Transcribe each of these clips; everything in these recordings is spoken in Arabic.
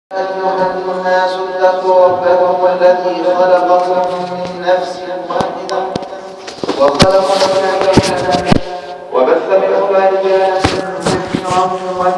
أيها الناس اتقوا ربكم الذي خلقكم من نفس واحدة وخلق منها زوجها وبث منهما رجالا كثيرا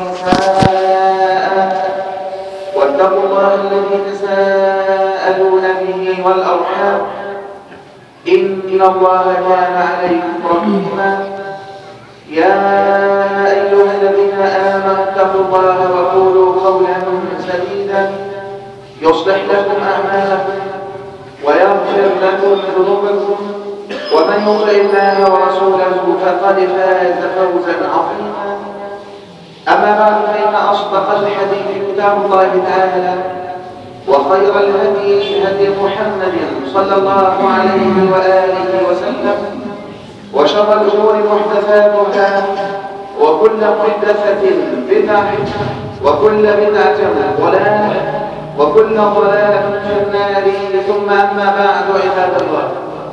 ونساء واتقوا الله الذي تساءلون به والأرحام إن الله كان عليكم رقيبا. يا أيها الذين آمنوا اتقوا الله وقولوا قولا سديدا يصلح لكم أعمالكم ويغفر لكم ذنوبكم ومن يطع الله ورسوله فقد فاز فوزا عظيما. أما بعد فإن أصدق الحديث كتاب الله تعالى وخير الهدي هدي محمد صلى الله عليه وآله وسلم وشر الأمور محدثاتها وكل محدثة بدعة وكل بدعة ضلالة وكل ضلالة في النار. ثم أما بعد عباد الله،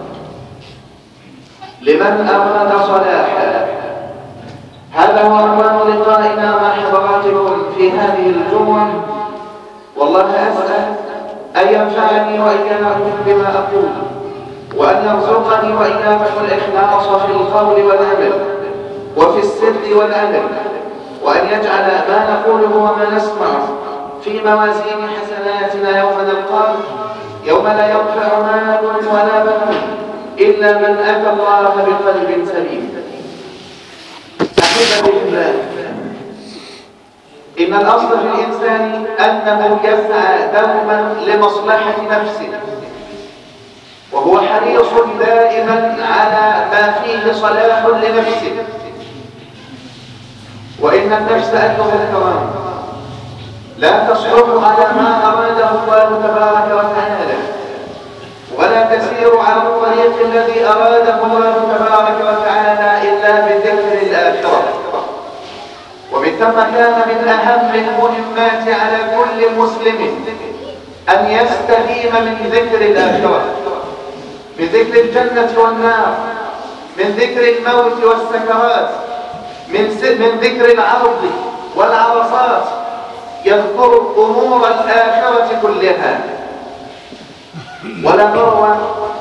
لمن أراد صلاحا، هذا هو عنوان لقائنا مع حضراتكم في هذه الجمعة. والله أسأل أن ينفعني وإياكم بما أقول وأن يرزقني وإياكم الإخلاص في القول والعمل وفي السر والعمل، وأن يجعل ما نقوله وما نسمعه في موازين حسناتنا يوم نلقاه، يوم لا ينفع مال ولا بنون إلا من أتى الله بقلب سليم. أحبتي في الله، إن الأصل في الإنسان أنه يسعى دوما لمصلحة نفسه، وهو حريص دائما على ما فيه صلاح لنفسه. وإن النفس أيها الكرام لا تصلح على ما أراده الله تبارك وتعالى، ولا تسير على الطريق الذي أراده الله تبارك وتعالى إلا بذكر الآخرة. ومن ثم كان من أهم المهمات على كل مسلم أن يستقيم من ذكر الآخرة، من ذكر الجنة والنار، من ذكر الموت والسكرات، من ذكر العرض والعرصات، يذكر أمور الآخرة كلها. ولا مروى،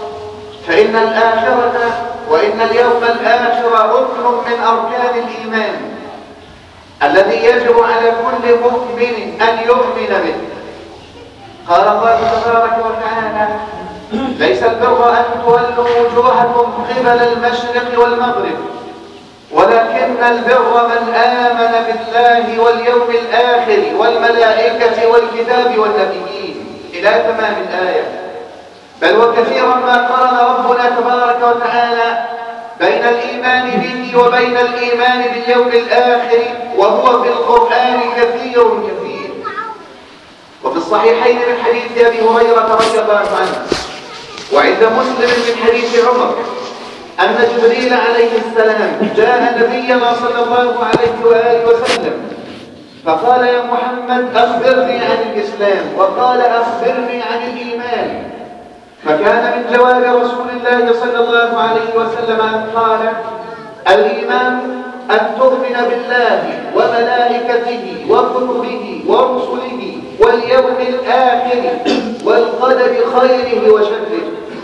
فإن الآخرة وإن اليوم الآخر ركن من أركان الإيمان الذي يجب على كل مؤمن أن يؤمن به. قال الله تبارك وتعالى: ليس البر أن تولوا وجوهكم قبل المشرق والمغرب ولكن البر من آمن بالله واليوم الآخر والملائكة والكتاب والنبيين، إلى تمام الآية. بل وكثيرا ما قرن ربنا تبارك وتعالى بين الإيمان به وبين الإيمان باليوم الآخر، وهو في القرآن كثير كثير. وفي الصحيحين من حديث أبي هريرة رضي الله عنه، وعند مسلم من حديث عمر، أن جبريل عليه السلام جاء نبينا صلى الله عليه وآله وسلم فقال: يا محمد أخبرني عن الإسلام، وقال: أخبرني عن الإيمان. فكان من جواب رسول الله صلى الله عليه وسلم أن قال: الإيمان أن تؤمن بالله وملائكته وكتبه ورسله واليوم الآخر والقدر خيره وشره.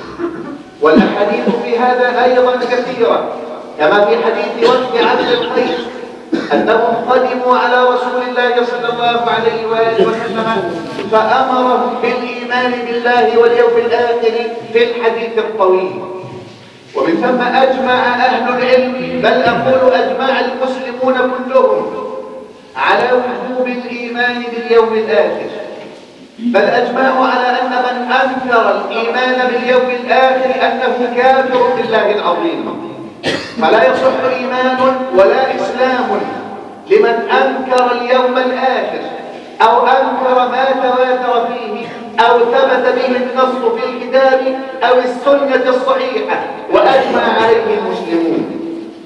والأحاديث في هذا أيضا كثيرة، كما في حديث وفد عبد القيس أنهم قدموا على رسول الله صلى الله عليه وآله وسلم فأمرهم بالإيمان بالله واليوم الآخر في الحديث الطويل. ومن ثم أجمع أهل العلم، بل أقول أجمع المسلمون كلهم، على وجوب الإيمان باليوم الآخر، بل أجمعوا على أن من أنكر الإيمان باليوم الآخر أنه كافر بالله العظيم. فلا يصح إيمان ولا إسلام لمن أنكر اليوم الآخر أو أنكر ما تواتر فيه أو ثبت به النص في الكتاب أو السنة الصحيحة وأجمع عليه المسلمون.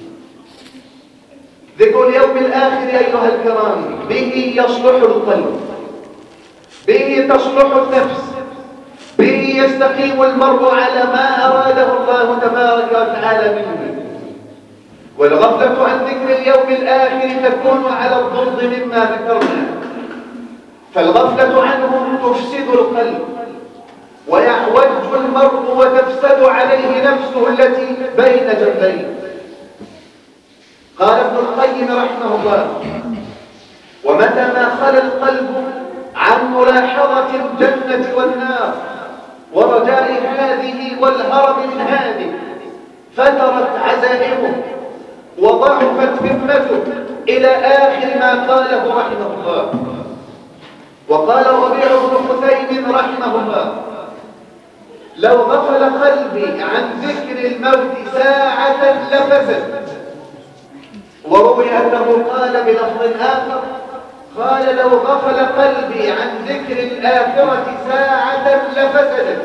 ذكر اليوم الآخر أيها الكرام به يصلح القلب، به تصلح النفس، به يستقيم المرء على ما أراده الله تبارك وتعالى منه. والغفلة عن ذكر اليوم الآخر تكون على الضد مما ذكرنا. فالغفلة عنه تفسد القلب، ويعوج المرء وتفسد عليه نفسه التي بين جنبيه. قال ابن القيم رحمه الله: ومتى ما خلا القلب عن ملاحظة الجنة والنار ورجاء هذه والهرب من هذه، فترت عزائمه وضعفت همته إلى آخر ما قاله رحمه الله. وقال الربيع بن خثيم رحمه الله: لو غفل قلبي عن ذكر الموت ساعة لفسد. وروي أنه قال بلفظ آخر، قال: لو غفل قلبي عن ذكر الآخرة ساعة لفسدت.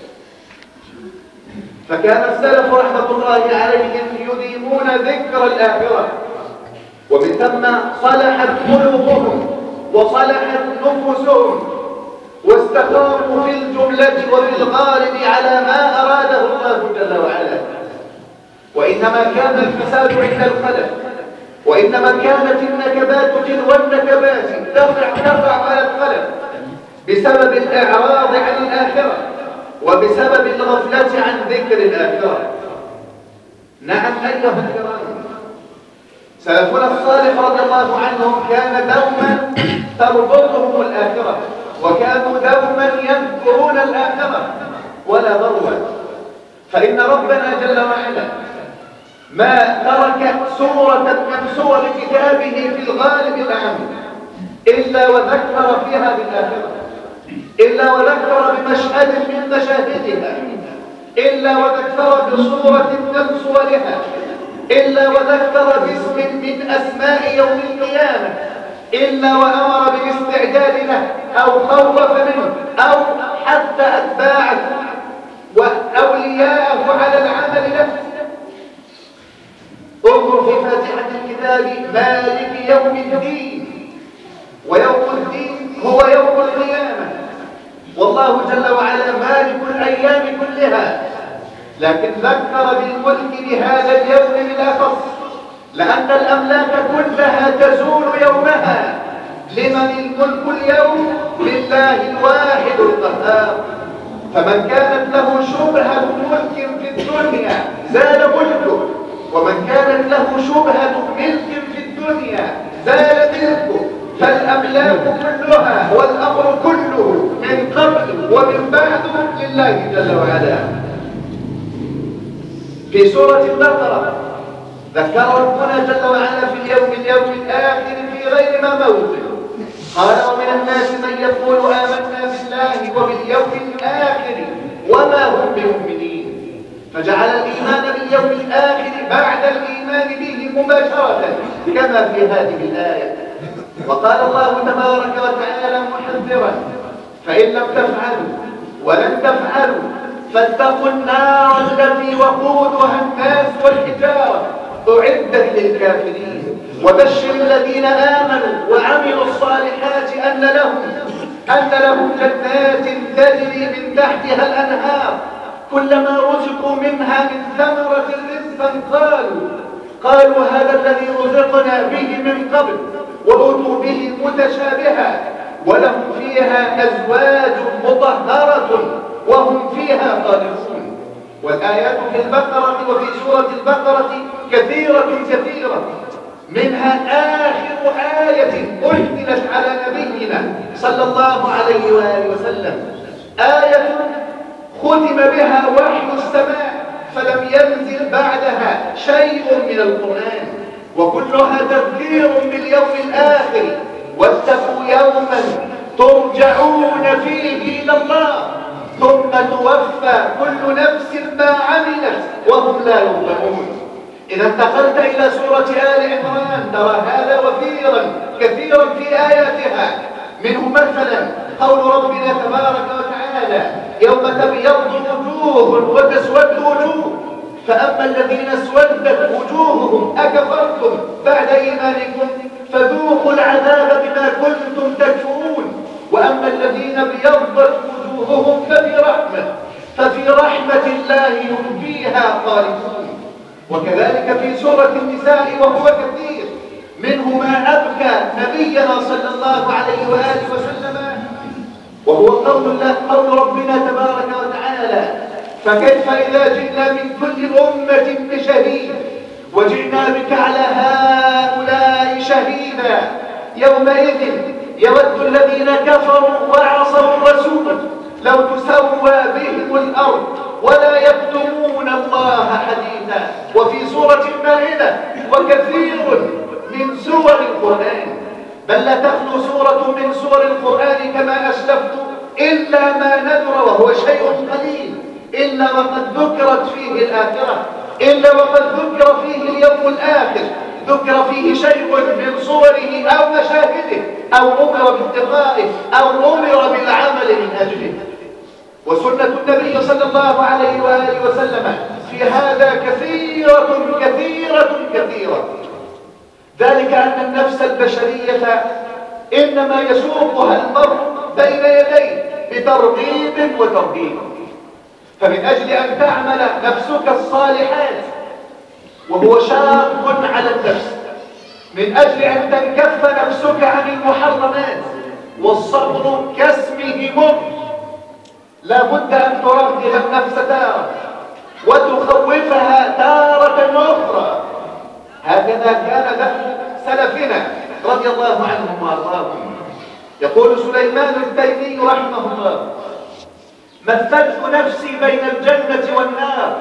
فكان السلف رحمة الله عليهم يديمون ذكر الآخرة، ومن ثم صلحت قلوبهم وصلحت نفوسهم، واستقاموا في الجملة وفي الغالب على ما أراده الله جل وعلا. وإنما كان الفساد عند القلب، وإنما كانت النكبات تلو النكبات تقع على القلب بسبب الإعراض عن الآخرة وبسبب الغفلة عن ذكر الآخرة. نعم أيها الكرام، سلفنا الصالح رضي الله عنهم كان دوما تربطهم الآخرة، وكانوا دوما يذكرون الآخرة ولا ضرورة. فإن ربنا جل وعلا ما ترك سورة من سور كتابه في الغالب العام إلا وذكر فيها بالآخرة، إلا وذكر بمشهد من مشاهدها، إلا وذكر بصورة من صورها، إلا وذكر باسم من أسماء يوم القيامة، إلا وأمر بالاستعداد له أو خوف منه أو حتى أتباعه وأولياءه على العمل له. انظر في فاتحة الكتاب: مالك يوم الدين، ويوم الدين هو يوم القيامة، والله جل وعلا مالك الأيام كلها، لكن ذكر بالملك بهذا اليوم بالأخص، لأن الأملاك كلها تزول يومها. لمن الملك اليوم؟ لله الواحد القهار. فمن كانت له شبهة ملك في الدنيا زال ملكه، ومن كانت له شبهة ملك في الدنيا زال ملكه. فالأملاك كلها والأمر كله من قبل ومن بعد لله جل وعلا. في سورة البقرة ذكر ربنا جل وعلا في اليوم الآخر في غير ما موضع، قال: ومن الناس من يقول آمنا بالله وباليوم الآخر وما هم بمؤمنين. فجعل الإيمان باليوم الآخر بعد الإيمان به مباشرة كما في هذه الآية. وقال الله تبارك وتعالى محذرا: فإن لم تفعلوا ولن تفعلوا فاتقوا النار التي وقودها الناس والحجارة أعدت للكافرين وبشر الذين آمنوا وعملوا الصالحات أن لهم جنات تجري من تحتها الأنهار كلما رزقوا منها من ثمرة رزقا قالوا هذا الذي رزقنا به من قبل، وأتوا به متشابها، ولهم فيها أزواج مطهرة وهم فيها خالدون. والآيات في البقرة وفي سورة البقرة كثيرة منها آخر آية أنزلت على نبينا صلى الله عليه وآله وسلم، آية ختم بها وحي السماء فلم ينزل بعدها شيء من القرآن، وكلها تذكير باليوم الآخر: واتقوا يوما ترجعون فيه إلى الله ثم توفى كل نفس ما عملت وهم لا يظلمون. إذا انتقلت إلى سورة آل عمران ترى هذا وفيرا كثيرا في آياتها، منه مثلا قول ربنا تبارك وتعالى: يوم تبيض وجوه وتسود وجوه، فأما الذين اسودت وجوههم أكفرتم بعد إيمانكم فذوقوا العذاب بما كنتم تكفرون، وأما الذين ابيضت وجوههم ففي رحمة الله هم فيها خالدون. وكذلك في سورة النساء وهو كثير، منه ما أبكى نبينا صلى الله عليه وآله وسلم قول ربنا تبارك وتعالى: فكيف إذا جئنا من كل أمة بشهيد وجئنا بك على هؤلاء شهيدا. يومئذ يود الذين كفروا وعصوا الرسول لو تسوى بهم الأرض ولا يكتمون الله حديثا. وفي سورة المائدة: وكثير من سور القرآن، بل لا تخلو سورة من سور القرآن كما أسلفت إلا ما ندر وهو شيء قليل، إلا وقد ذكرت فيه الآخرة، إلا وقد ذكر فيه اليوم الآخر، ذكر فيه شيء من صوره أو مشاهده، أو أمر باتقائه أو أمر بالعمل من أجله. وسنة النبي صلى الله عليه وآله وسلم في هذا كثيرة كثيرة كثيرة. ذلك أن النفس البشرية إنما يسوقها المرء بين يديه بترغيب وترهيب. فمن أجل أن تعمل نفسك الصالحات وهو شاق على النفس، من أجل أن تنكف نفسك عن المحرمات، والصبر كاسمه مر، لا بد أن ترغب النفس تارة وتخوفها تارة أخرى. هكذا كان دأب سلفنا رضي الله عنهم وأرضاهم. يقول سليمان التيمي رحمه الله: مثلت نفسي بين الجنة والنار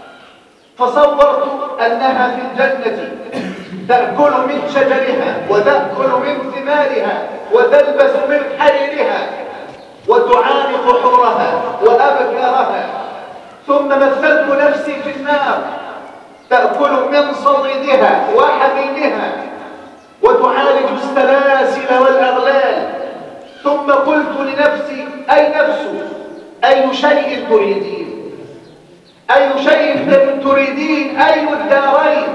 فصورت أنها في الجنة تأكل من شجرها وتأكل من ثمارها وتلبس من حريرها وتعانق حورها وأبكارها، ثم مثلت نفسي في النار تأكل من صديدها وحميمها وتعالج السلاسل والأغلال. ثم قلت لنفسي: أي نفس، أي شيء تريدين؟ أي شيء تريدين؟ أي الدارين؟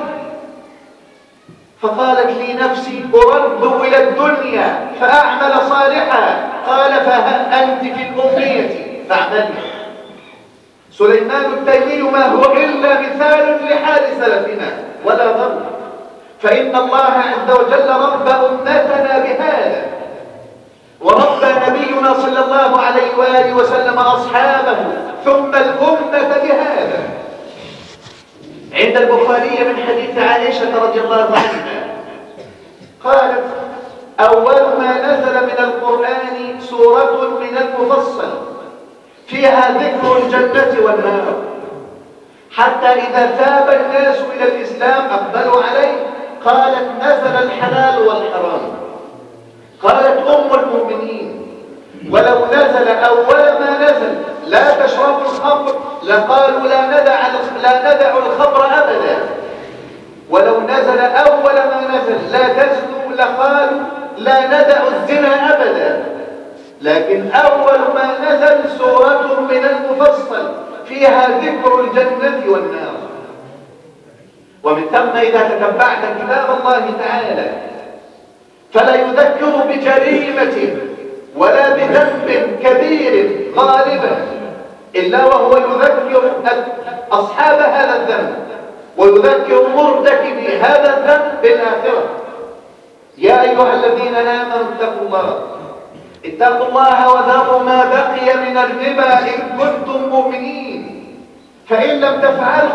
فقالت لي نفسي: أرد إلى الدنيا فأعمل صالحا. قال: فها أنت في الأمنية فاعملي. سليمان التيمي ما هو إلا مثال لحال سلفنا ولا ضر، فإن الله عز وجل رب أمتنا بهذا، ورب نبينا صلى الله عليه وآله وسلم أصحابه ثم الأمة بهذا. عند البخاري من حديث عائشة رضي الله عنها قالت: أول ما نزل من القرآن سورة من المفصل فيها ذكر الجنة والنار، حتى إذا ثاب الناس إلى الإسلام أقبلوا عليه قالت: نزل الحلال والحرام. قالت أم المؤمنين: ولو نزل أول ما نزل لا تشربوا الخمر لقالوا لا ندع الخمر أبدا. ولو نزل أول ما نزل لا تزنوا لقالوا لا ندع الزنا أبدا. لكن أول ما نزل سورة من المفصل فيها ذكر الجنة والنار. ومن ثم إذا تتبعت كتاب الله تعالى فلا يذكر بجريمة ولا بذنب كبير غالبا إلا وهو يذكر أصحاب هذا الذنب ويذكر مرتكبي هذا الذنب بالآخرة. يا أيها الذين آمنوا اتقوا الله وذروا ما بقي من الربا إن كنتم مؤمنين، فإن لم تفعلوا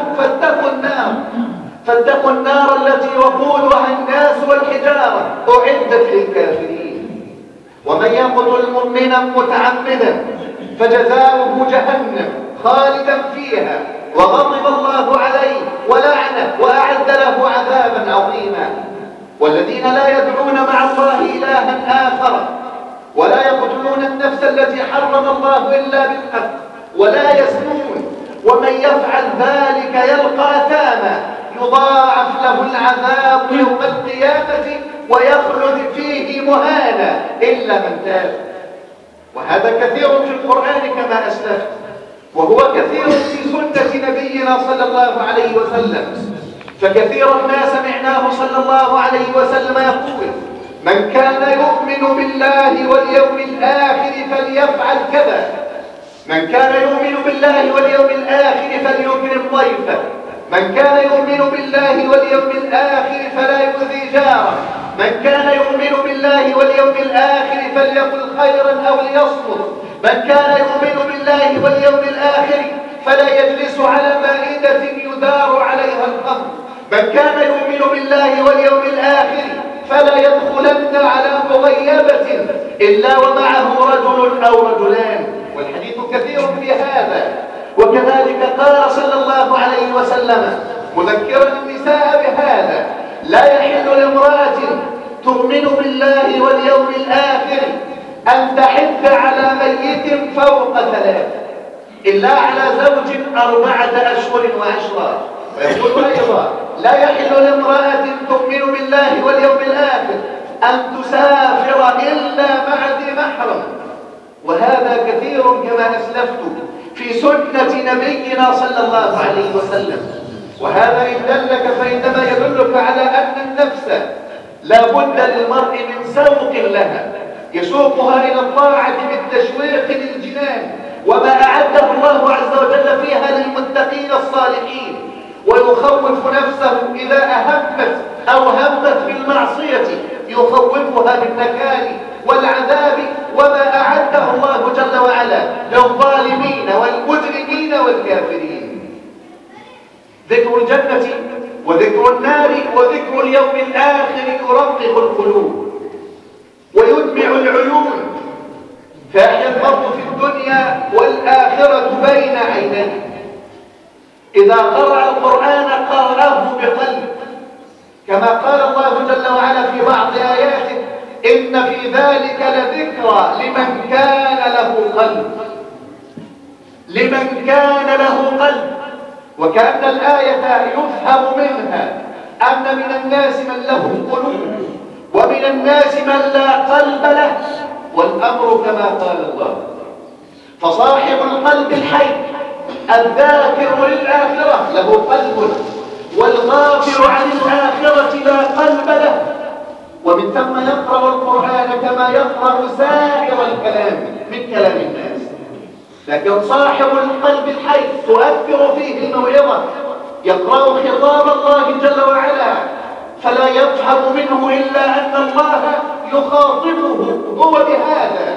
فاتقوا النار التي وقودها الناس والحجارة أعدت للكافرين. ومن يقتل مؤمنا متعمدا فجزاؤه جهنم خالدا فيها وغضب الله عليه ولعنه وأعد له عذابا عظيما. والذين لا يدعون مع الله إلها آخر ولا يقتلون النفس التي حرم الله إلا بالحق ولا يزنون ومن يفعل ذلك يلقى أثاما يضاعف له العذاب يوم القيامة ويخلد فيه مهانا إلا من تاب. وهذا كثير في القرآن كما أسلفت، وهو كثير في سنة نبينا صلى الله عليه وسلم. فكثيرا ما سمعناه صلى الله عليه وسلم يقول: من كان يؤمن بالله واليوم الآخر فليفعل كذا، من كان يؤمن بالله واليوم الآخر فليكرم ضيفه، من كان يؤمن بالله واليوم الآخر فلا يؤذي جاره، من كان يؤمن بالله واليوم الآخر فليقل خيرا أو ليصمت، من كان يؤمن بالله واليوم الآخر فلا يجلس على مائدة يدار عليها الخمر. من كان يؤمن بالله واليوم الآخر فلا يدخلن على مغيبة إلا ومعه رجل أو رجلان. والحديث كثير في هذا. وكذلك قال صلى الله عليه وسلم مذكرا النساء بهذا: لا يحل لامرأة تؤمن بالله واليوم الآخر أن تحث على ميت فوق 3 إلا على زوج 4 أشهر وعشرا. ويقول أيضا: لا يحل لامرأة تؤمن بالله واليوم الآخر أن تسافر إلا مع ذي محرم. وهذا كثير كما أسلفت في سنة نبينا صلى الله عليه وسلم. وهذا إن دلك فإنما يدلك على أن النفس لا بد للمرء من سوق لها يسوقها إلى الطاعة بالتشويق للجنان وما أعده الله عز وجل فيها للمتقين الصالحين، ويخوف نفسه إذا أهمت أو همت بالمعصية يخوفها بالنكال والعذاب وما أعده الله جل وعلا للظالمين والمجرمين والكافرين. ذكر الجنة وذكر النار وذكر اليوم الآخر يرقق القلوب ويدمع العيون، فيحيا المرء في الدنيا والآخرة بين عينيه. إذا قرأ القرآن قرأه بقلب، كما قال الله جل وعلا في بعض آياته: إن في ذلك لذكرى لمن كان له قلب. لمن كان له قلب. وكأن الآية يفهم منها أن من الناس من له قلوب ومن الناس من لا قلب له، والأمر كما قال الله. فصاحب القلب الحي الذاكر للآخرة له قلب، والغافل عن الآخرة لا قلب له، ومن ثم يقرأ القرآن كما يقرأ سائر الكلام من كلام الناس. لكن صاحب القلب الحي تؤثر فيه الموعظة، يقرأ خطاب الله جل وعلا فلا يفهم منه إلا أن الله يخاطبه هو بهذا.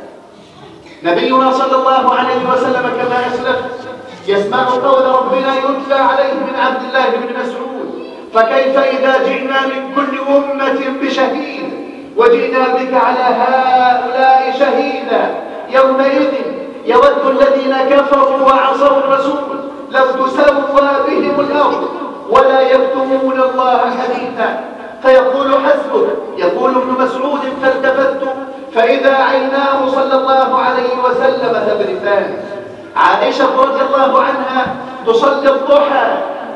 نبينا صلى الله عليه وسلم كما أسلف يسمع قول ربنا يتلى عليه من عبد الله بن مسعود: فكيف إذا جئنا من كل أمة بشهيد وجئنا بك على هؤلاء شهيدا يومئذ يود الذين كفروا وعصوا الرسول لو تسوى بهم الأرض ولا يكتمون الله حديثا. فيقول: حسبك. يقول ابن مسعود: فالتفت فإذا عيناه صلى الله عليه وسلم تبرفان. عائشة رضي الله عنها تصلي الضحى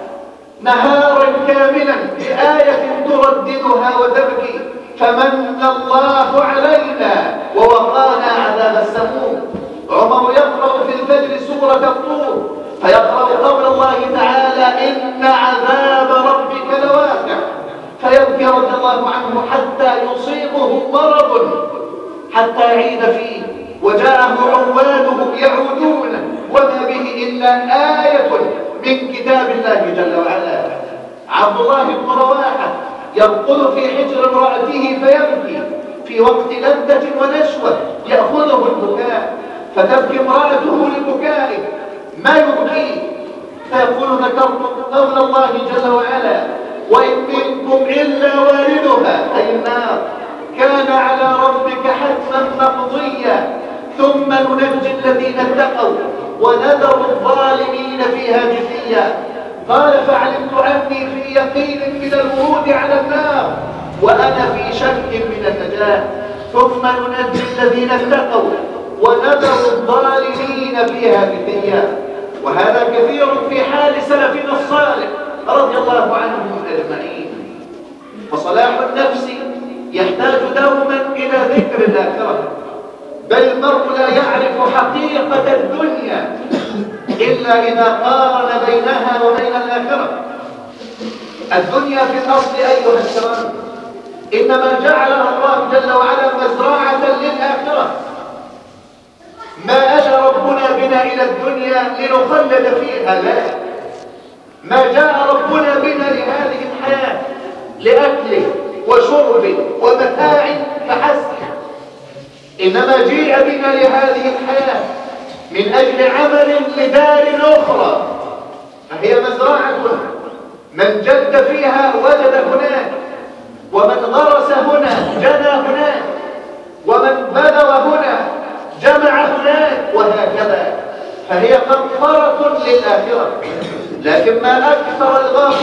نهارا كاملا بآية ترددها وتبكي: فمن الله علينا ووقانا عذاب السموم. عمر يقرأ في الفجر سورة الطور فيقرأ قول الله تعالى: إن عذاب ربك لواقع، فيبكي رضي الله عنه حتى يصيبه مرض حتى يعيد فيه، وجاءه عواده يعودون وما به إلا آية من كتاب الله جل وعلا. عبد الله بن رواحة يرقد في حجر امرأته فيبكي في وقت لذة ونشوة يأخذه البكاء، فتبكي امرأته لبكائه ما يبكيه، فيقول: ذكرت قول الله جل وعلا: وإن منكم إلا واردها، أي النار، كان على ربك حتما مقضيا ثم ننجي الذين اتقوا ونذر الظالمين فيها جثيا. قال: فعلمت أني في يقين من الورود على النار وأنا في شك من النجاة، ثم ننجي الذين اتقوا ونذر الظالمين فيها جثيا. وهذا كثير في حال سلفنا الصالح رضي الله عنهم أجمعين. فصلاح النفس يحتاج دوما إلى ذكر الآخرة، بل المرء لا يعرف حقيقة الدنيا إلا إذا قارن بينها وبين الآخرة. الدنيا في الأصل أيها الكرام إنما جعلها الله جل وعلا مزرعة للآخرة. ما أتى ربنا بنا إلى الدنيا لنخلد فيها، لا، ما جاء ربنا بنا لهذه الحياة لأكل وشرب ومتاع فحسب. إنما جيء بنا لهذه الحياة من أجل عمل لدار أخرى، فهي مزرعة من جد فيها وجد هناك، ومن غرس هنا جنى هناك، ومن بذر هنا جمع هناك، وهكذا. فهي قنطرة للآخرة. لكن ما أكثر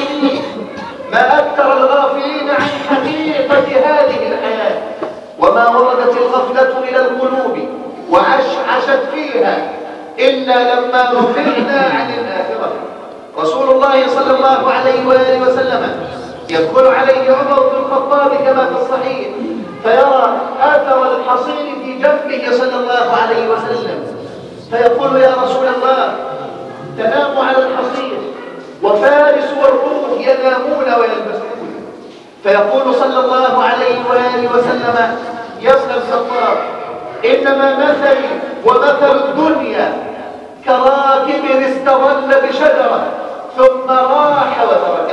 الغافلين عن حقيقة هذه الحياة، وما وردت الغفلة إلى القلوب وعشعشت فيها إلا لما غفلنا عن الآخرة. رسول الله صلى الله عليه وآله وسلم يدخل عليه عمر بن الخطاب كما في الصحيح، فيرى آثر الحصير في جنبه صلى الله عليه وسلم، فيقول: يا رسول الله، تنام على الحصير وفارس والروم ينامون ويلبسون. فيقول صلى الله عليه وآله وسلم: يا ابن الخطاب، إنما مثلي ومثل الدنيا كراكب استظل بشجرة ثم راح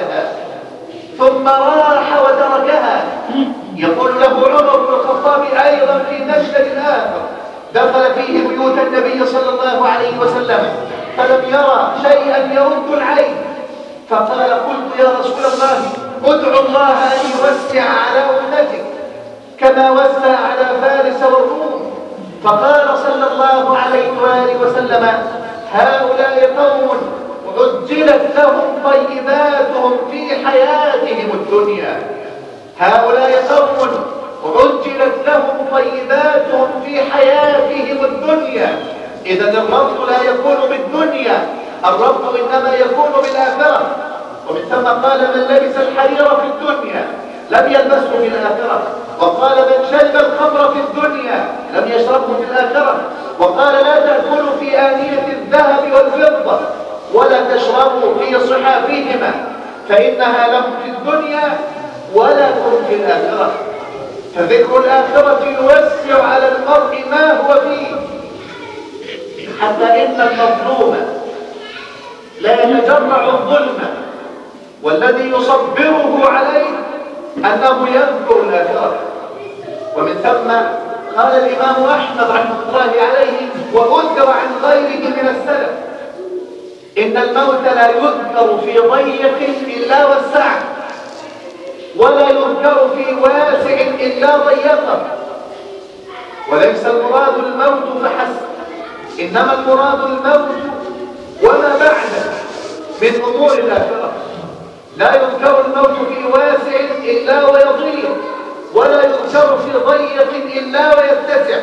وتركها. يقول له عمر بن الخطاب أيضا في مشهد آخر دخل فيه بيوت النبي صلى الله عليه وسلم فلم يرى شيئا يرد العين، فقال: قلت يا رسول الله، ادعو الله أن يوسع على أمتك كما وسع على فارس والروم. فقال صلى الله عليه وآله وسلم: هؤلاء قوم عجلت لهم طيباتهم في حياتهم الدنيا. إذن الربط لا يكون بالدنيا، الربط إنما يكون بالآخرة. ومن ثم قال: من لبس الحرير في الدنيا لم يلبسه في الآخرة. وقال: من شرب الخمر في الدنيا لم يشربه في الآخرة. وقال: لا تأكلوا في آنية الذهب والفضة ولا تشربوا في صحافهما فإنها لهم في الدنيا ولكم في الآخرة. فذكر الآخرة يوسع على المرء ما هو فيه، حتى إن المظلوم لا يتجرع الظلم، والذي يصبره عليه أنه يذكر الآخرة. ومن ثم قال الإمام أحمد رحمه الله عليه وأذكر عن غيره من السلف: إن الموت لا يذكر في ضيق إلا وسعه، ولا يذكر في واسع إلا ضيقه. وليس المراد الموت فحسب، إنما المراد الموت وما بعده من أمور الآخرة. لا يذكر الموت في واسع إلا ويضيق، ولا يذكر في ضيق إلا ويتسع.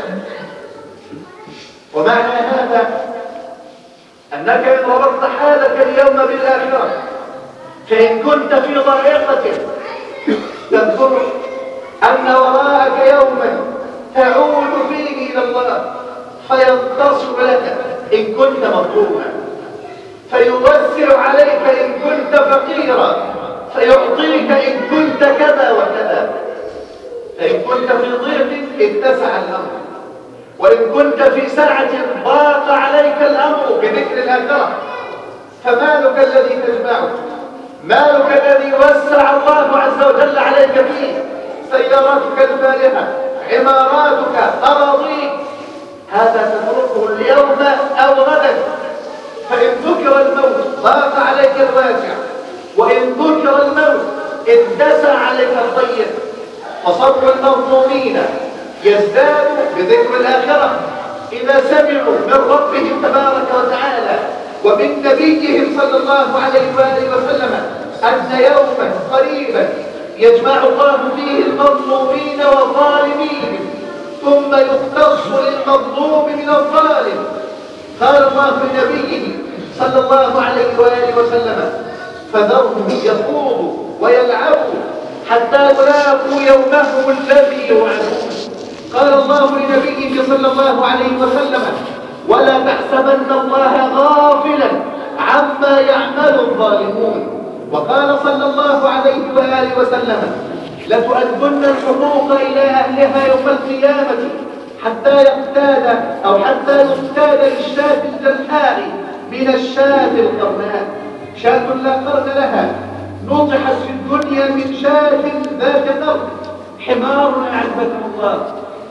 ومعنى هذا أنك إن ربطت حالك اليوم بالآخرة، فإن كنت في ضائقة تذكر أن وراءك يوما تعود فيه إلى الله فينتصر لك إن كنت مظلوما، فيوسع عليك إن كنت فقيرا، فيعطيك إن كنت كذا وكذا. فإن كنت في ضيق اتسع الأمر، وإن كنت في سعة ضاق عليك الأمر بذكر الآخرة. فمالك الذي تجمعه؟ مالك الذي وسع الله عز وجل عليك فيه؟ سياراتك الفارهة، عماراتك، أراضيك، هذا تتركه اليوم أو غدا. فإن ذكر الموت ضاق عليك الواسع، وإن ذكر الموت اتسع عليك الضيق. فصبر المظلومين يزداد بذكر الآخرة إذا سمعوا من ربهم تبارك وتعالى ومن نبيهم صلى الله عليه وآله وسلم أن يوما قريبا يجمع الله فيه المظلومين والظالمين، ثم يختص للمظلوم من الظالم. قال الله لنبيه صلى الله عليه وآله وسلم: فذرهم يخوضوا ويلعبوا حتى يلاقوا يومهم الذي يوعدون. قال الله لنبيه صلى الله عليه وسلم: ولا تحسبن الله غافلا عما يعمل الظالمون. وقال صلى الله عليه وآله وسلم: لتؤدن الحقوق إلى أهلها يوم القيامة حتى يقتاد للشاة الجلحاء من الشاة القرناء. شاة لا قرن لها نطحت في الدنيا من شاة ذات قرن، حمار أعزكم الله،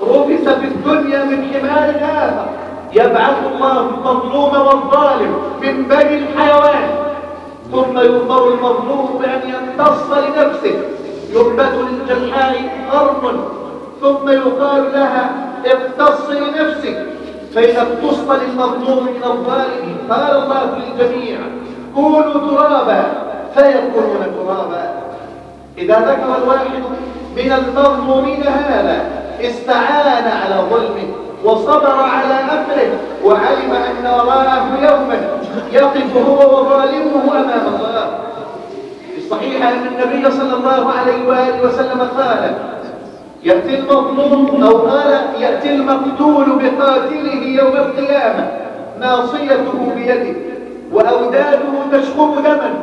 رفس في الدنيا من حمار الآخر، يبعث الله المظلوم والظالم من بني الحيوان، ثم يؤمر المظلوم بأن يمتص لنفسه، ينبت للجلحاء قرن ثم يقال لها امتص لنفسك، فإذا اقتص للمظلوم من الظالم قال الله للجميع كونوا ترابا فيكونون ترابا. إذا ذكر الواحد من المظلومين هذا استعان على ظلمه وصبر على أمره وعلم أن وراءه يوما يقف هو وظالمه أمام الله. في الصحيح أن النبي صلى الله عليه وآله وسلم قال يأتي المظلوم أو قال يأتي المقتول بقاتله يوم القيامة ناصيته بيده وأوداده تشخب دما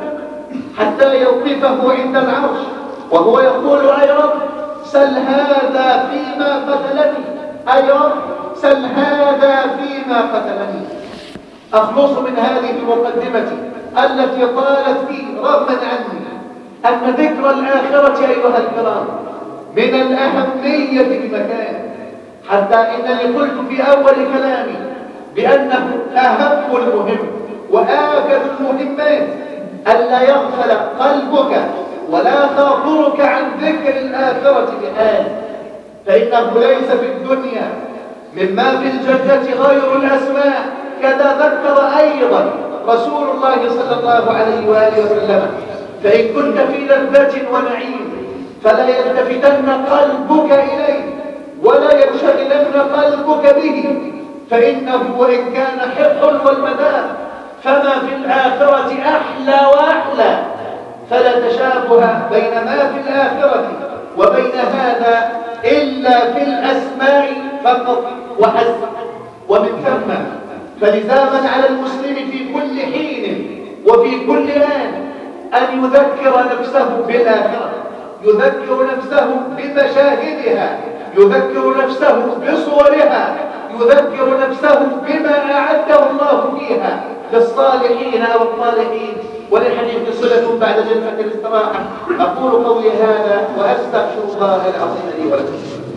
حتى يوقفه عند العرش وهو يقول أي رب سل هذا فيما قتلني، أي رب سل هذا فيما قتلني. أخلص من هذه المقدمة التي قالت فيه رغما عني أن ذكر الآخرة أيها الكرام من الأهمية بمكان، حتى إنني قلت في أول كلامي بأنه أهم المهم وآكد المهمات ألا يغفل قلبك ولا خاطرك عن ذكر الآخرة بحال، فإنه ليس في الدنيا مما في الجنة غير الأسماء. كذا ذكر أيضا رسول الله صلى الله عليه وآله وسلم فإن كنت في لذة ونعيم فلا يلتفتن قلبك إليه ولا ينشغلن قلبك به، فإنه وإن كان حق والمدار فما في الآخرة أحلى وأحلى، فلا تشابه بين ما في الآخرة وبين هذا إلا في الأسماء فقط وحسب. ومن ثم فلزاما على المسلم في كل حين وفي كل آن أن يذكر نفسه بالآخرة، يذكر نفسه بمشاهدها، يذكر نفسه بصورها، يذكر نفسه بما أعده الله فيها للصالحين أو الطالحين. وللحديث صلة بعد جلسة الاستراحة. أقول قولي هذا وأستغفر الله العظيم لي ولكم.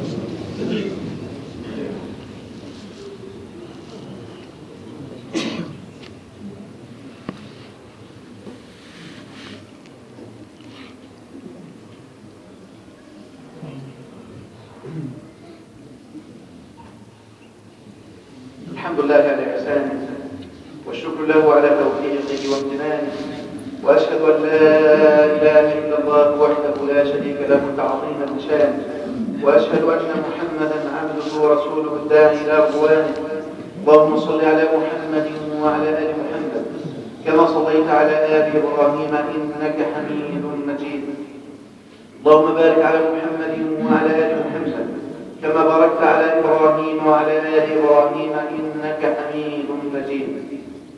الحمد لله على إحسانه والشكر له على توفيقه وامتنانه، وأشهد أن لا إله إلا الله وحده لا شريك له تعظيما لشانه، وأشهد أن محمدا عبده ورسوله الداعي إلى رضوانه. اللهم صل على محمد وعلى آل محمد كما صليت على آل إبراهيم إنك حميد مجيد. اللهم بارك على محمد وعلى آل محمد كما باركت على إبراهيم وعلى آل إبراهيم إنك حميد مجيد.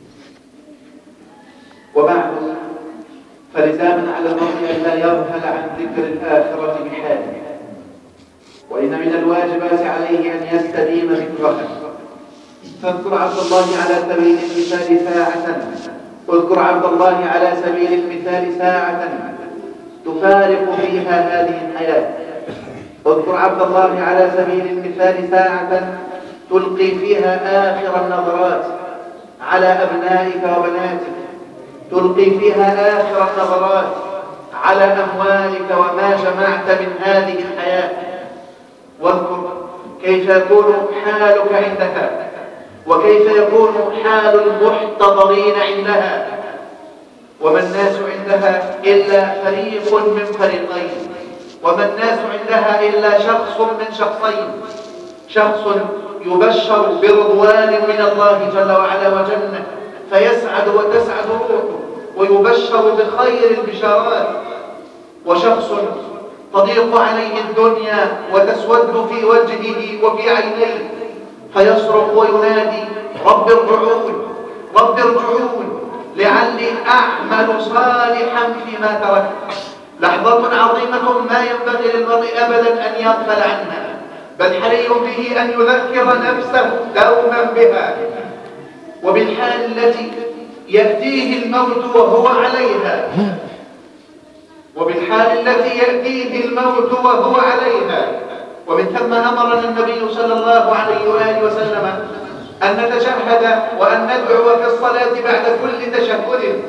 وبعد، فلزاما على المرء أن لا يغفل عن ذكر الآخرة بحاله، وإن من الواجبات عليه أن يستديم ذكرها. فاذكر عبد الله على سبيل المثال ساعة، اذكر عبد الله على سبيل المثال ساعة تفارق فيها هذه الحياة. اذكر عبد الله على سبيل المثال ساعة تلقي فيها آخر النظرات على أبنائك وبناتك، تلقي فيها آخر النظرات على أموالك وما جمعت من هذه الحياة. واذكر كيف يكون حالك عندها وكيف يكون حال المحتضرين عندها. وما الناس عندها إلا فريق من فريقين، وما الناس عندها إلا شخص من شخصين، شخص يبشر برضوان من الله جل وعلا وجنة فيسعد وتسعد روحه ويبشر بخير البشارات، وشخص تضيق عليه الدنيا وتسود في وجهه وفي عينيه فيصرخ وينادي رب ارجعون رب ارجعون لعلي أعمل صالحا فيما تركت. لحظة عظيمة ما ينبغي للمرء أبدا أن يغفل عنها، بل حري به أن يذكر نفسه دوما بها وبالحال التي يأتيه الموت وهو عليها، وبالحال التي يأتيه الموت وهو عليها. ومن ثم أمرنا النبي صلى الله عليه وآله وسلم أن نتشهد وأن ندعو في الصلاة بعد كل تشهد: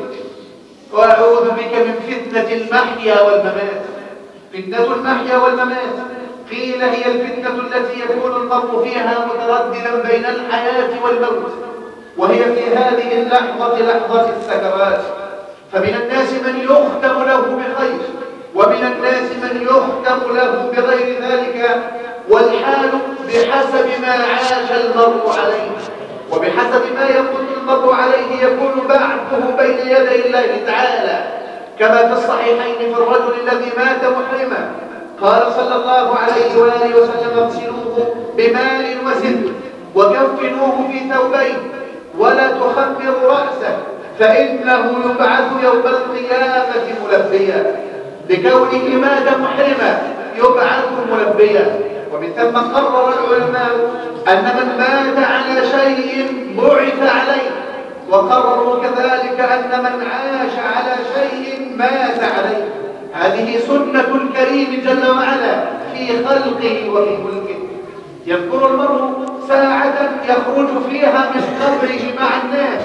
وأعوذ بك من فتنة المحيا والممات. فتنة المحيا والممات قيل هي الفتنة التي يكون المرء فيها مترددا بين الحياة والموت، وهي في هذه اللحظة لحظة السكرات. فمن الناس من يختم له بخير، ومن الناس من يختم له بغير ذلك، والحال بحسب ما عاش المرء عليه، وبحسب ما يكون المرء عليه يكون بعثه بين يدي الله تعالى، كما في الصحيحين في الرجل الذي مات محرما قال صلى الله عليه وآله وسلم: اغسلوه بماء وسدر وكفنوه في ثوبين ولا تخمروا رأسه فإنه يبعث يوم القيامة ملبيا. لكونه مات محرما يبعث ملبيا. ومن ثم قرر العلماء أن من مات على شيء بعث عليه، وقرروا كذلك أن من عاش على شيء مات عليه. هذه سنة الكريم جل وعلا في خلقه وفي ملكه. يذكر المرء ساعة يخرج فيها من قبره مع الناس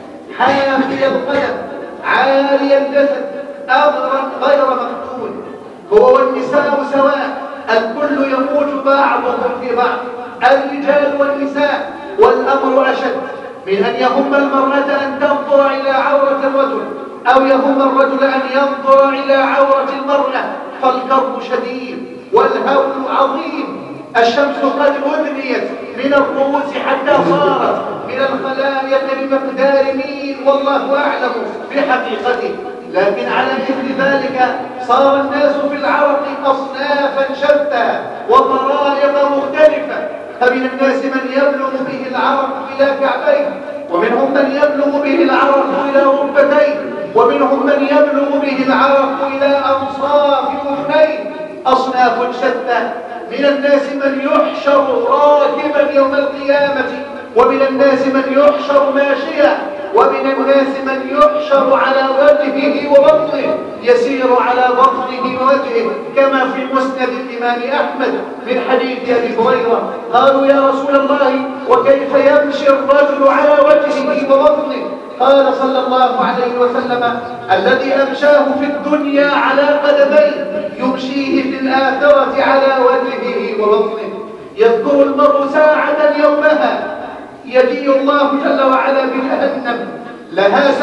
حافي القدم عالي الجسد أمرا غير مفتون، هو والنساء سواء، الكل يموت بعضهم في بعض، الرجال والنساء. والأمر أشد من أن يهم المرأة أن تنظر إلى عورة الرجل، أو يهم الرجل أن ينظر إلى عورة المرأة، فالكرب شديد والهول عظيم. الشمس قد أدنيت من الرؤوس حتى صارت من الخلائق بمقدار ميل والله أعلم بحقيقته، لكن على مثل ذلك صار الناس في العرق أصنافا شتى وطرائق مختلفة. فمن الناس من يبلغ به العرق إلى كعبيه، ومنهم من يبلغ به العرق إلى ركبتين، ومنهم من يبلغ به العرق إلى أنصاف أذنين. أصناف شتى. من الناس من يحشر راكبا يوم القيامة، ومن الناس من يحشر ماشيا، ومن الناس من يحشر على وجهه وبطنه، يسير على بطنه ووجهه، كما في مسند الإمام أحمد من حديث أبي هريرة. قالوا: يا رسول الله، وكيف يمشي الرجل على وجهه وبطنه؟ قال صلى الله عليه وسلم: الذي أمشاه في الدنيا على قدميه يمشيه في الآخرة على وجهه وبطنه. يذكر المرء ساعة يومها يجيء الله جل وعلا بجهنم لها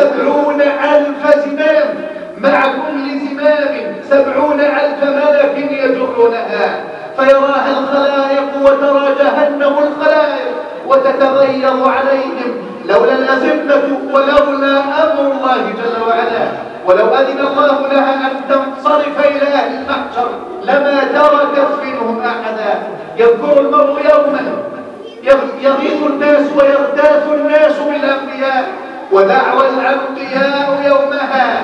70,000 زمام، مع كل زمام 70,000 ملك يجرونها، فيراها الخلائق وترى جهنم الخلائق وتتغير عليهم لولا الأزمة ولولا أمر الله جل وعلا، ولو أذن الله لها أن تنصرف إلى أهل المحشر لما تركت منهم أحدا. يذكر المرء يوما يغيظ الناس ويغتاث الناس بالأنبياء، ودعوى الأنبياء يومها: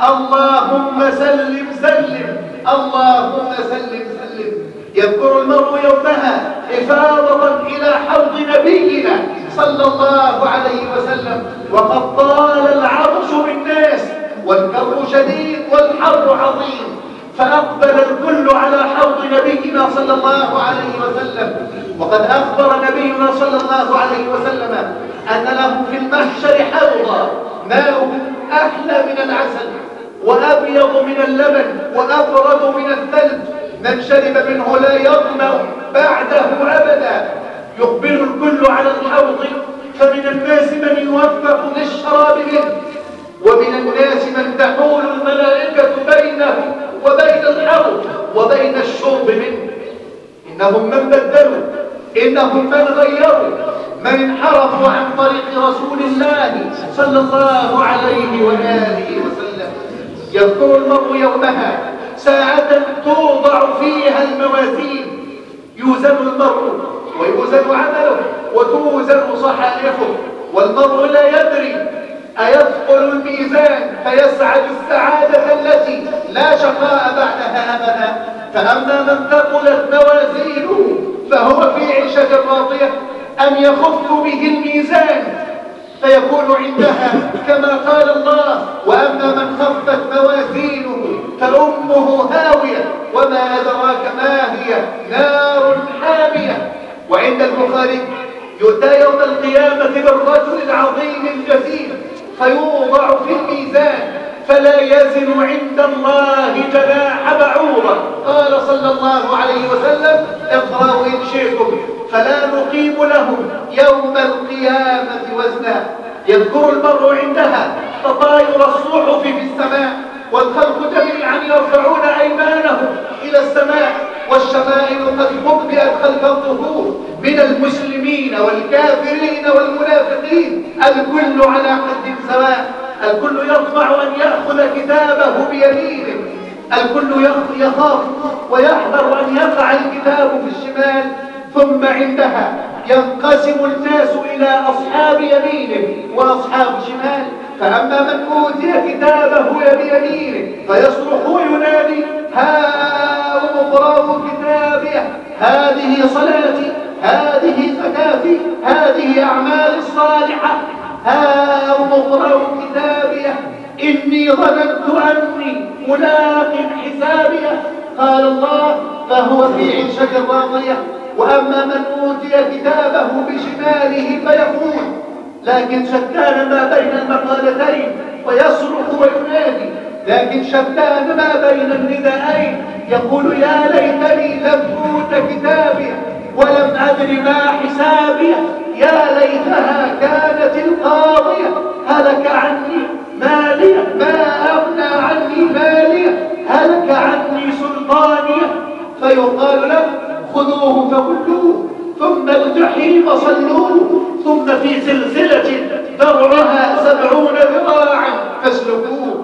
اللهم سلم سلم، اللهم سلم سلم. يذكر المرء يومها حفاظا إلى حوض نبينا صلى الله عليه وسلم، وقد طال العرش بالناس والكر شديد والحر عظيم، فأقبل الكل على حوض نبينا صلى الله عليه وسلم. وقد أخبر نبينا صلى الله عليه وسلم أن له في المحشر حوضا ماؤه أحلى من العسل وأبيض من اللبن وأبرد من الثلج، من شرب منه لا يظمأ بعده أبدا. يقبل الكل على الحوض، فمن الناس من يوفق للشراب منه، ومن الناس من تحول الملائكة بينه وبين الحوض وبين الشرب منه. إنهم من بدلوا، إنهم من غيروا، من انحرفوا عن طريق رسول الله صلى الله عليه وآله وسلم. يذكر المرء يومها ساعة توضع فيها الموازين، يوزن المرء ويوزن عمله وتوزن صحائفه، والمرء لا يدري أيثقل الميزان فيسعد السعادة التي لا شقاء بعدها أبدا. فأما من ثقلت موازينه فهو في عيشة راضية، أم يخف به الميزان فيكون عندها كما قال الله: وأما من خفت موازينه فأمه هاوية وما أدراك ما هي نار حامية. وعند البخاري يؤتى يوم القيامة بالرجل العظيم الجسيم فيوضع في الميزان فلا يزن عند الله جناح بعوضة. قال صلى الله عليه وسلم اقرأوا إن شئتم فلا نقيم لهم يوم القيامة وزنا. يذكر المرء عندها تطاير الصحف في السماء والخلق جميعا يرفعون أيمانهم إلى السماء والشمائل قد خبئت خلف الظهور من المسلمين والكافرين والمنافقين، الكل على حد سواء، الكل يطمع أن يأخذ كتابه بيمينه، الكل يخاف ويحذر أن يقع الكتاب في الشمال. ثم عندها ينقسم الناس إلى أصحاب يمينه وأصحاب شمال. فأما من أوتي كتابه بيمينه فيصرخ وينادي هاؤم اقرءوا كتابيه، هذه صلاتي، هذه زكاتي، هذه أعمالي الصالحة، هاؤم اقرءوا كتابيه إني ظننت أني ملاق حسابيه. قال الله فهو في عيشة راضية. وأما من أوتي كتابه بشماله فيقول، لكن شتان ما بين المقالتين، ويصرخ وينادي، لكن شتان ما بين النداءين، يقول يا ليتني لم أوت كتابي ولم أدر ما حسابي، يا ليتها كانت القاضية هلك عني مالية، ما أغنى عني مالية، هلك عني سلطانية. فيقال له خذوه فغلوه ثم الجحيم صلوه ثم في سلسلة ذرعها 70 ذراعا فاسلكوه.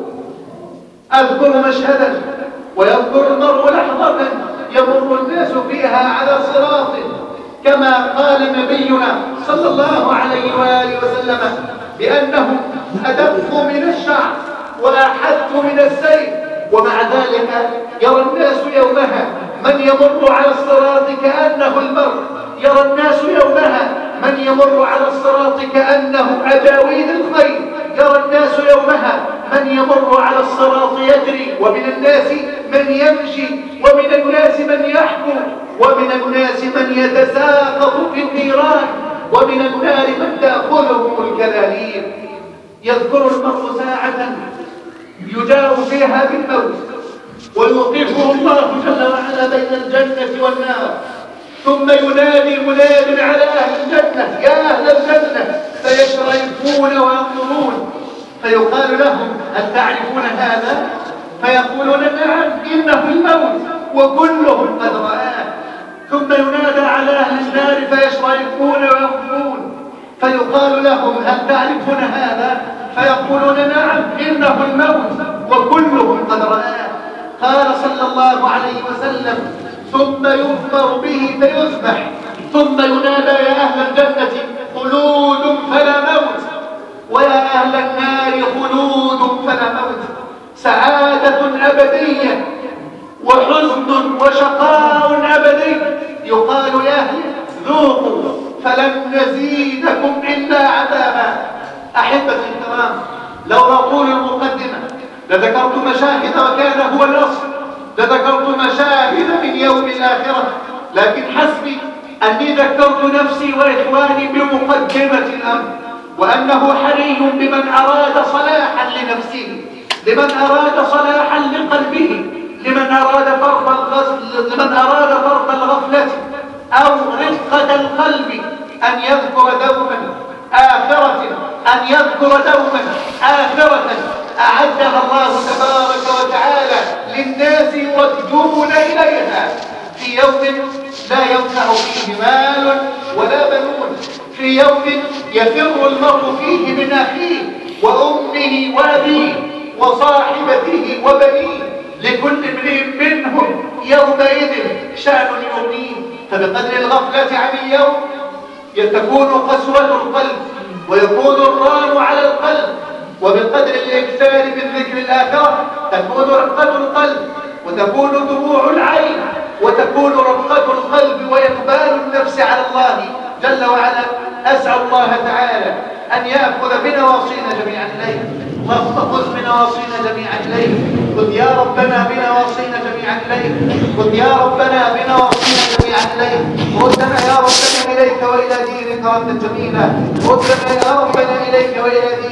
أذكر مشهدا ويذكر المرء لحظة يمر الناس فيها على صراط، كما قال نبينا صلى الله عليه وآله وسلم بأنه أدق من الشعر وأحد من السيف، ومع ذلك يرى الناس يومها من يمر على الصراط كأنه المرء، يرى الناس يومها من يمر على الصراط كأنه أجاويد الخير، يرى الناس يومها من يمر على الصراط يجري، ومن الناس من يمشي، ومن الناس من يحكو، ومن الناس من يتساقط في النيران، ومن النار من تأخذهم الكلاليب. يذكر المرء ساعة يجاء فيها بالموت ويوقفه الله جل وعلا بين الجنة والنار، ثم ينادي مناد على أهل الجنة يا أهل الجنة، فيشرفون وينظرون، فيقال لهم هل تعرفون هذا؟ فيقولون نعم إنه الموت وكلهم قد رآه. ثم ينادى على أهل النار فيشرفون وينظرون، فيقال لهم هل تعرفون هذا؟ فيقولون نعم إنه الموت وكلهم قد رآه. قال صلى الله عليه وسلم ثم يؤمر به فيذبح، ثم ينادى يا أهل الجنة خلود فلا موت، ويا أهل النار خلود فلا موت، سعادة أبدية وحزن وشقاء أبدي. يقال يا أهل ذوقوا فلن نزيدكم إلا عذابا. أحبتي الكرام، لو أقول المقدمة لذكرت مشاهد وكان هو الأصل، لذكرت مشاهد من يوم الآخرة، لكن حسبي أني ذكرت نفسي وإخواني بمقدمة الأمر، وأنه حري بمن أراد صلاحا لنفسه، لمن أراد صلاحا لقلبه، لمن أراد فرط الغفلة أو رقة القلب أن يذكر دوما آخرة، أن يذكر دوما آخرة أعدها الله تبارك وتعالى للناس يردون إليها في يوم لا ينفع فيه مال ولا بنون، في يوم يفر المرء فيه من أخيه وأمه وأبيه وصاحبته وبنيه، لكل امرئ منهم يومئذ شأن يغنيه. فبقدر الغفلة عن اليوم تكون قسوة القلب ويكون الران على القلب، وبقدر الإكثار من ذكر الآخرة تكون رقة القلب وتكون دموع العين وتكون رقة القلب وإقبال النفس على الله جل وعلا. أسأل الله تعالى أن يأخذ بنواصينا جميعا إليه خذ بنواصينا جميعا إليك. خذ يا ربنا بنواصينا جميعا إليك. خذ يا ربنا بنواصينا جميعا إليك. ردنا يا ربنا إليك وإلى دينك ردا جميلا. ردنا يا ربنا إليك وإلى دينك